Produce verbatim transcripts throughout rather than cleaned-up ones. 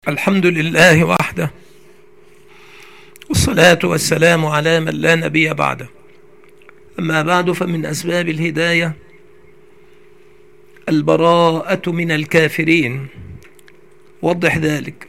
الحمد لله وحده، والصلاة والسلام على من لا نبي بعده. أما بعد، فمن أسباب الهداية البراءة من الكافرين. وضح ذلك.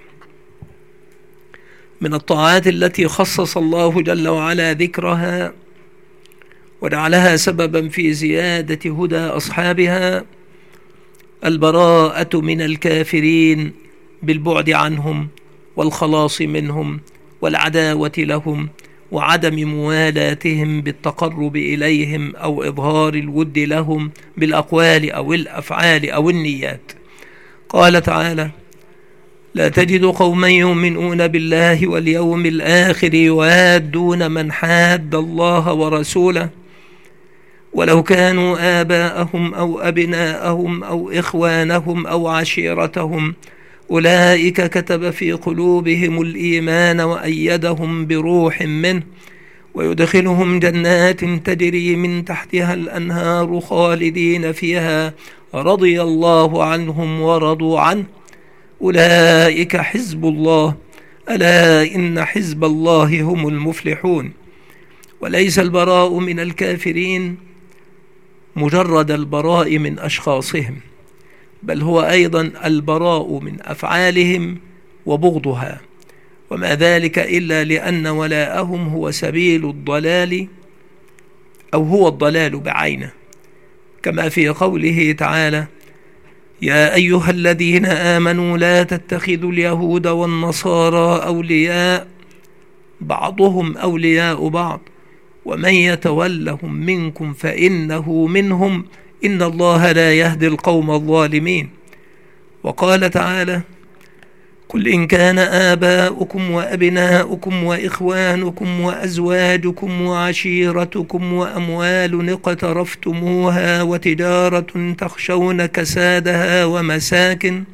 من الطاعات التي خصص الله جل وعلا ذكرها وجعلها سببا في زيادة هدى أصحابها البراءة من الكافرين بالبعد عنهم والخلاص منهم والعداوة لهم وعدم موالاتهم بالتقرب إليهم أو إظهار الود لهم بالأقوال أو الأفعال أو النيات. قال تعالى: لا تجد قوما يؤمنون بالله واليوم الآخر يوادون من حاد الله ورسوله ولو كانوا آباءهم أو أبناءهم أو إخوانهم أو عشيرتهم أولئك كتب في قلوبهم الإيمان وأيدهم بروح منه ويدخلهم جنات تجري من تحتها الأنهار خالدين فيها رضي الله عنهم ورضوا عنه أولئك حزب الله ألا إن حزب الله هم المفلحون. وليس البراء من الكافرين مجرد البراء من أشخاصهم، بل هو أيضا البراء من أفعالهم وبغضها، وما ذلك إلا لأن ولاءهم هو سبيل الضلال أو هو الضلال بعينه، كما في قوله تعالى: يا أيها الذين آمنوا لا تتخذوا اليهود والنصارى أولياء بعضهم أولياء بعض ومن يتولهم منكم فإنه منهم إن الله لا يهدي القوم الظالمين. وقال تعالى: قل إن كان آباؤكم وأبناؤكم وإخوانكم وأزواجكم وعشيرتكم وأموال اقترفتموها وتجارة تخشون كسادها ومساكن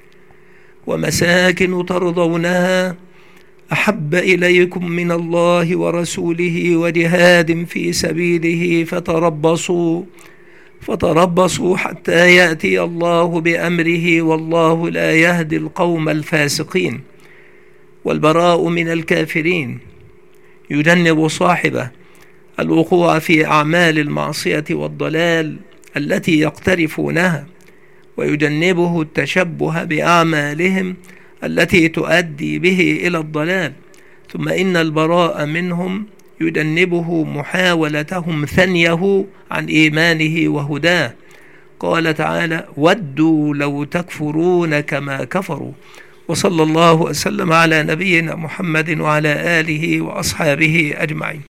ومساكن ترضونها أحب إليكم من الله ورسوله وجهاد في سبيله فتربصوا فتربصوا حتى يأتي الله بأمره والله لا يهدي القوم الفاسقين. والبراء من الكافرين يجنب صاحبه الوقوع في أعمال المعصية والضلال التي يقترفونها، ويجنبه التشبه بأعمالهم التي تؤدي به إلى الضلال. ثم إن البراء منهم يجنبه محاولتهم ثنيه عن إيمانه وهداه. قال تعالى: ودوا لو تكفرون كما كفروا. وصلى الله وسلم على نبينا محمد وعلى آله وأصحابه أجمعين.